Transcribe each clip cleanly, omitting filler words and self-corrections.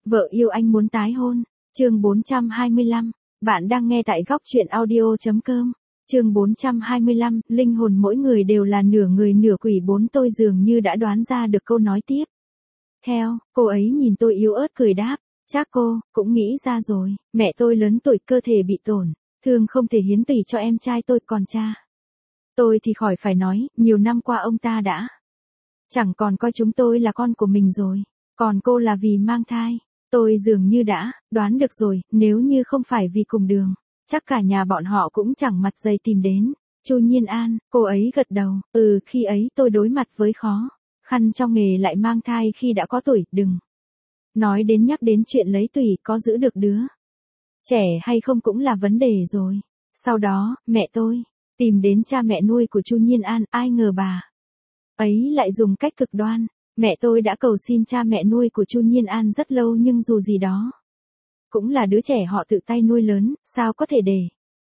Vợ yêu anh muốn tái hôn. Chương 425. Bạn đang nghe tại góc truyện audio.com. Chương 425, linh hồn mỗi người đều là nửa người nửa quỷ. Tôi dường như đã đoán ra được câu nói tiếp theo. Cô ấy nhìn tôi yếu ớt cười đáp, chắc cô cũng nghĩ ra rồi, mẹ tôi lớn tuổi, cơ thể bị tổn thương, không thể hiến tủy cho em trai tôi, còn cha tôi thì khỏi phải nói, nhiều năm qua ông ta đã chẳng còn coi chúng tôi là con của mình rồi. Còn cô là vì mang thai. Tôi dường như đã đoán được rồi, nếu như không phải vì cùng đường, chắc cả nhà bọn họ cũng chẳng mặt dày tìm đến Chu Nhiên An. Cô ấy gật đầu, khi ấy tôi đối mặt với khó khăn trong nghề, lại mang thai khi đã có tuổi, đừng nói đến nhắc đến chuyện lấy tủy, có giữ được đứa trẻ hay không cũng là vấn đề rồi. Sau đó, mẹ tôi tìm đến cha mẹ nuôi của Chu Nhiên An, ai ngờ bà ấy lại dùng cách cực đoan. Mẹ tôi đã cầu xin cha mẹ nuôi của Chu Nhiên An rất lâu, nhưng dù gì đó cũng là đứa trẻ họ tự tay nuôi lớn, sao có thể để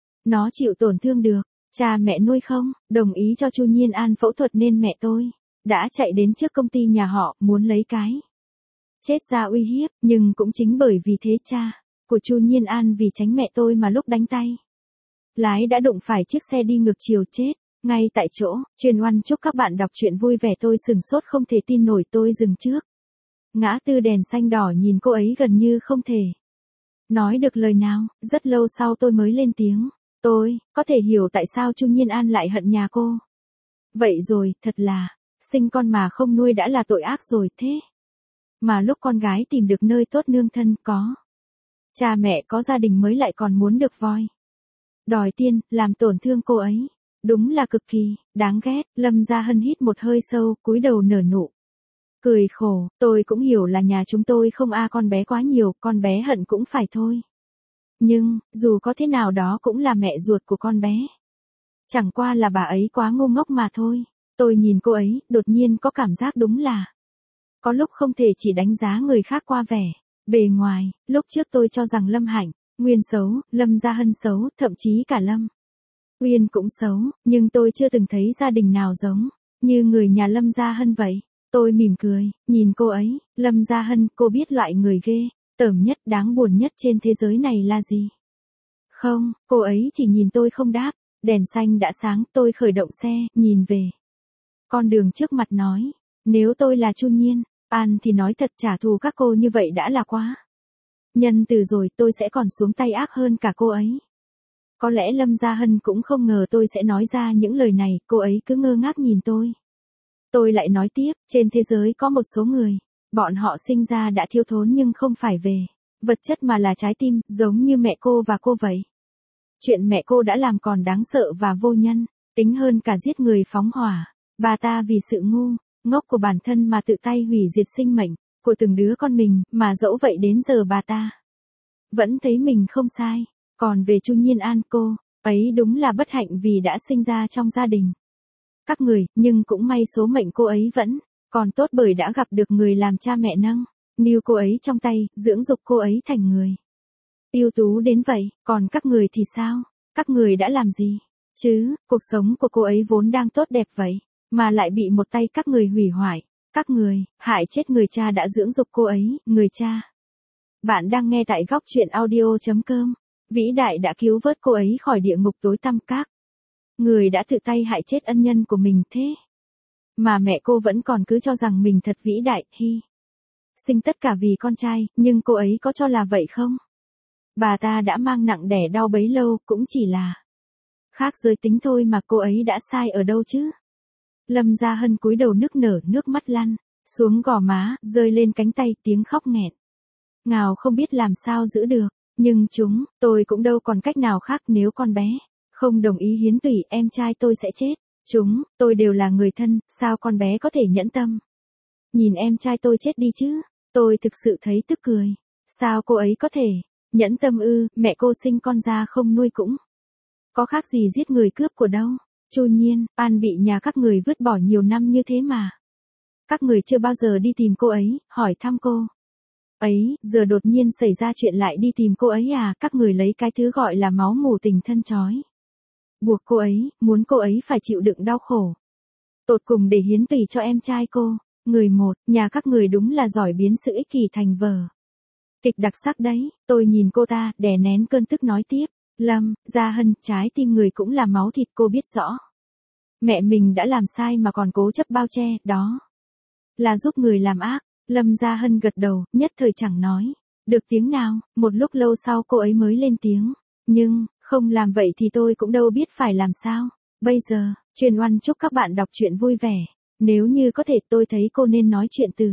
nó chịu tổn thương được. Cha mẹ nuôi không đồng ý cho Chu Nhiên An phẫu thuật, nên mẹ tôi đã chạy đến trước công ty nhà họ, muốn lấy cái chết ra uy hiếp. Nhưng cũng chính bởi vì thế, cha của Chu Nhiên An vì tránh mẹ tôi mà lúc đánh tay lái đã đụng phải chiếc xe đi ngược chiều, chết ngay tại chỗ. Truyền oan chúc các bạn đọc truyện vui vẻ. Tôi sửng sốt không thể tin nổi. Tôi dừng trước ngã tư đèn xanh đỏ, nhìn cô ấy gần như không thể nói được lời nào. Rất lâu sau tôi mới lên tiếng, tôi có thể hiểu tại sao Chu Nhiên An lại hận nhà cô vậy rồi, thật là sinh con mà không nuôi đã là tội ác rồi. Thế mà lúc con gái tìm được nơi tốt nương thân, có cha mẹ, có gia đình mới, lại còn muốn được voi đòi tiên, làm tổn thương cô ấy. Đúng là cực kỳ đáng ghét. Lâm Gia Hân hít một hơi sâu, cúi đầu nở nụ cười khổ. Tôi cũng hiểu là nhà chúng tôi không con bé quá nhiều, con bé hận cũng phải thôi. Nhưng dù có thế nào đó cũng là mẹ ruột của con bé. Chẳng qua là bà ấy quá ngu ngốc mà thôi. Tôi nhìn cô ấy, đột nhiên có cảm giác đúng là có lúc không thể chỉ đánh giá người khác qua vẻ bề ngoài. Lúc trước tôi cho rằng Lâm Hạnh Nguyên xấu, Lâm Gia Hân xấu, thậm chí cả Lâm Uyên cũng xấu, nhưng tôi chưa từng thấy gia đình nào giống như người nhà Lâm Gia Hân vậy. Tôi mỉm cười, nhìn cô ấy. Lâm Gia Hân, cô biết loại người ghê tởm nhất, đáng buồn nhất trên thế giới này là gì không? Cô ấy chỉ nhìn tôi không đáp. Đèn xanh đã sáng, tôi khởi động xe, nhìn về con đường trước mặt, nói, nếu tôi là Chu Nhiên An thì nói thật, trả thù các cô như vậy đã là quá nhân từ rồi, tôi sẽ còn xuống tay ác hơn cả cô ấy. Có lẽ Lâm Gia Hân cũng không ngờ tôi sẽ nói ra những lời này, cô ấy cứ ngơ ngác nhìn tôi. Tôi lại nói tiếp, trên thế giới có một số người, bọn họ sinh ra đã thiếu thốn, nhưng không phải về vật chất mà là trái tim, giống như mẹ cô và cô vậy. Chuyện mẹ cô đã làm còn đáng sợ và vô nhân tính hơn cả giết người phóng hỏa. Bà ta vì sự ngu ngốc của bản thân mà tự tay hủy diệt sinh mệnh của từng đứa con mình, mà dẫu vậy đến giờ bà ta vẫn thấy mình không sai. Còn về Chu Nhiên An, cô ấy đúng là bất hạnh vì đã sinh ra trong gia đình các người, nhưng cũng may số mệnh cô ấy vẫn còn tốt, bởi đã gặp được người làm cha mẹ nâng niu cô ấy trong tay, dưỡng dục cô ấy thành người ưu tú đến vậy. Còn các người thì sao? Các người đã làm gì chứ? Cuộc sống của cô ấy vốn đang tốt đẹp vậy, mà lại bị một tay các người hủy hoại. Các người hại chết người cha đã dưỡng dục cô ấy, người cha. Bạn đang nghe tại góc truyện audio.com. Vĩ đại đã cứu vớt cô ấy khỏi địa ngục tối tăm. Các người đã tự tay hại chết ân nhân của mình, thế mà mẹ cô vẫn còn cứ cho rằng mình thật vĩ đại, sinh tất cả vì con trai. Nhưng cô ấy có cho là vậy không? Bà ta đã mang nặng đẻ đau bấy lâu, cũng chỉ là khác giới tính thôi mà. Cô ấy đã sai ở đâu chứ? Lâm Gia Hân cúi đầu nức nở, nước mắt lăn xuống gò má, rơi lên cánh tay, tiếng khóc nghẹn ngào không biết làm sao giữ được. Nhưng tôi cũng đâu còn cách nào khác. Nếu con bé không đồng ý hiến tủy, em trai tôi sẽ chết. Tôi đều là người thân, sao con bé có thể nhẫn tâm nhìn em trai tôi chết đi chứ? Tôi thực sự thấy tức cười. Sao cô ấy có thể nhẫn tâm ư? Mẹ cô sinh con ra không nuôi cũng có khác gì giết người cướp của đâu. Chu Nhiên An bị nhà các người vứt bỏ nhiều năm như thế mà các người chưa bao giờ đi tìm cô ấy, hỏi thăm cô ấy, giờ đột nhiên xảy ra chuyện lại đi tìm cô ấy à? Các người lấy cái thứ gọi là máu mủ tình thân trói buộc cô ấy, muốn cô ấy phải chịu đựng đau khổ tột cùng để hiến tủy cho em trai cô. Người một, nhà các người đúng là giỏi biến sự ích kỷ thành vở Kịch đặc sắc đấy, tôi nhìn cô ta, đè nén cơn tức nói tiếp. Lâm Gia Hân, trái tim người cũng là máu thịt, cô biết rõ. Mẹ mình đã làm sai mà còn cố chấp bao che, đó là giúp người làm ác. Lâm Gia Hân gật đầu, nhất thời chẳng nói được tiếng nào, một lúc lâu sau cô ấy mới lên tiếng. Nhưng, không làm vậy thì tôi cũng đâu biết phải làm sao. Bây giờ, Truyền Oan chúc các bạn đọc truyện vui vẻ. Nếu như có thể tôi thấy cô nên nói chuyện tử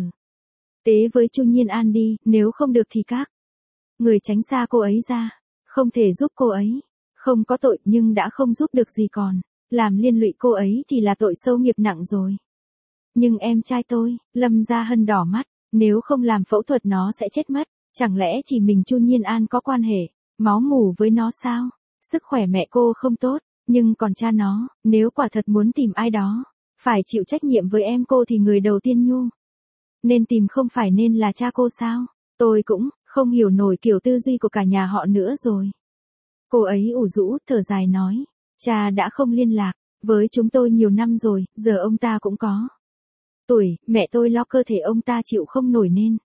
tế với Chu Nhiên An đi, nếu không được thì các người tránh xa cô ấy ra. Không thể giúp cô ấy. Không có tội nhưng đã không giúp được gì còn. Làm liên lụy cô ấy thì là tội sâu nghiệp nặng rồi. Nhưng em trai tôi, Lâm Gia Hân đỏ mắt, nếu không làm phẫu thuật nó sẽ chết mất. Chẳng lẽ chỉ mình Chu Nhiên An có quan hệ máu mủ với nó sao? Sức khỏe mẹ cô không tốt, nhưng còn cha nó, nếu quả thật muốn tìm ai đó, phải chịu trách nhiệm với em cô thì người đầu tiên Nhu nên tìm không phải nên là cha cô sao? Tôi cũng không hiểu nổi kiểu tư duy của cả nhà họ nữa rồi. Cô ấy ủ rũ, thở dài nói, cha đã không liên lạc với chúng tôi nhiều năm rồi, giờ ông ta cũng có tuổi, mẹ tôi lo cơ thể ông ta chịu không nổi nên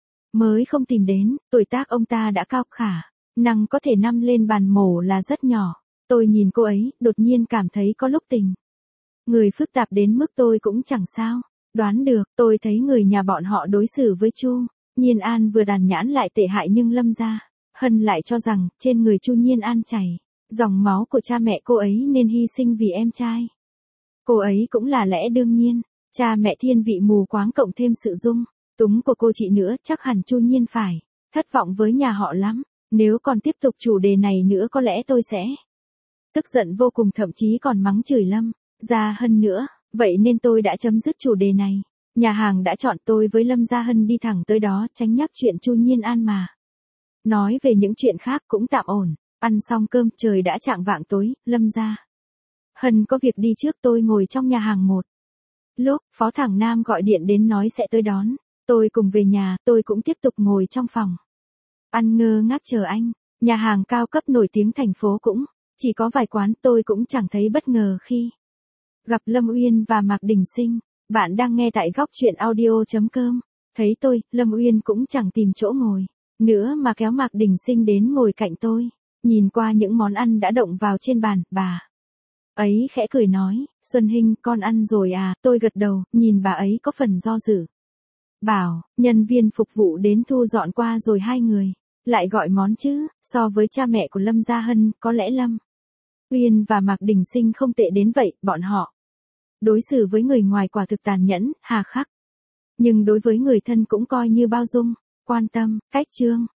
mới không tìm đến, tuổi tác ông ta đã cao khả năng có thể nằm lên bàn mổ là rất nhỏ. Tôi nhìn cô ấy, đột nhiên cảm thấy có lúc tình người phức tạp đến mức tôi cũng chẳng sao đoán được. Tôi thấy người nhà bọn họ đối xử với Chu Nhiên An vừa đàn nhãn lại tệ hại, nhưng Lâm Gia Hân lại cho rằng trên người Chu Nhiên An chảy dòng máu của cha mẹ cô ấy nên hy sinh vì em trai cô ấy cũng là lẽ đương nhiên. Cha mẹ thiên vị mù quáng cộng thêm sự dung túng của cô chị nữa, chắc hẳn Chu Nhiên phải thất vọng với nhà họ lắm. Nếu còn tiếp tục chủ đề này nữa có lẽ tôi sẽ tức giận vô cùng, thậm chí còn mắng chửi Lâm Gia Hân nữa. Vậy nên tôi đã chấm dứt chủ đề này. Nhà hàng đã chọn, tôi với Lâm Gia Hân đi thẳng tới đó, tránh nhắc chuyện Chu Nhiên An mà nói về những chuyện khác cũng tạm ổn. Ăn xong cơm, trời đã chạng vạng tối, Lâm Gia Hân có việc đi trước, tôi ngồi trong nhà hàng một lúc. Phó Thẳng Nam gọi điện đến nói sẽ tới đón tôi cùng về nhà. Tôi cũng tiếp tục ngồi trong phòng ăn ngơ ngác chờ anh. Nhà hàng cao cấp nổi tiếng thành phố cũng chỉ có vài quán. Tôi cũng chẳng thấy bất ngờ khi gặp Lâm Uyên và Mạc Đình Sinh. Bạn đang nghe tại góc truyện audio.com. Thấy tôi, Lâm Uyên cũng chẳng tìm chỗ ngồi nữa mà kéo Mạc Đình Sinh đến ngồi cạnh tôi. Nhìn qua những món ăn đã động vào trên bàn, bà ấy khẽ cười nói, Xuân Hinh, con ăn rồi à? Tôi gật đầu, nhìn bà ấy có phần do dự. Bảo, nhân viên phục vụ đến thu dọn qua rồi hai người lại gọi món chứ. So với cha mẹ của Lâm Gia Hân, có lẽ Lâm Uyên và Mạc Đình Sinh không tệ đến vậy. Bọn họ đối xử với người ngoài quả thực tàn nhẫn, hà khắc. Nhưng đối với người thân cũng coi như bao dung, quan tâm. Cách chương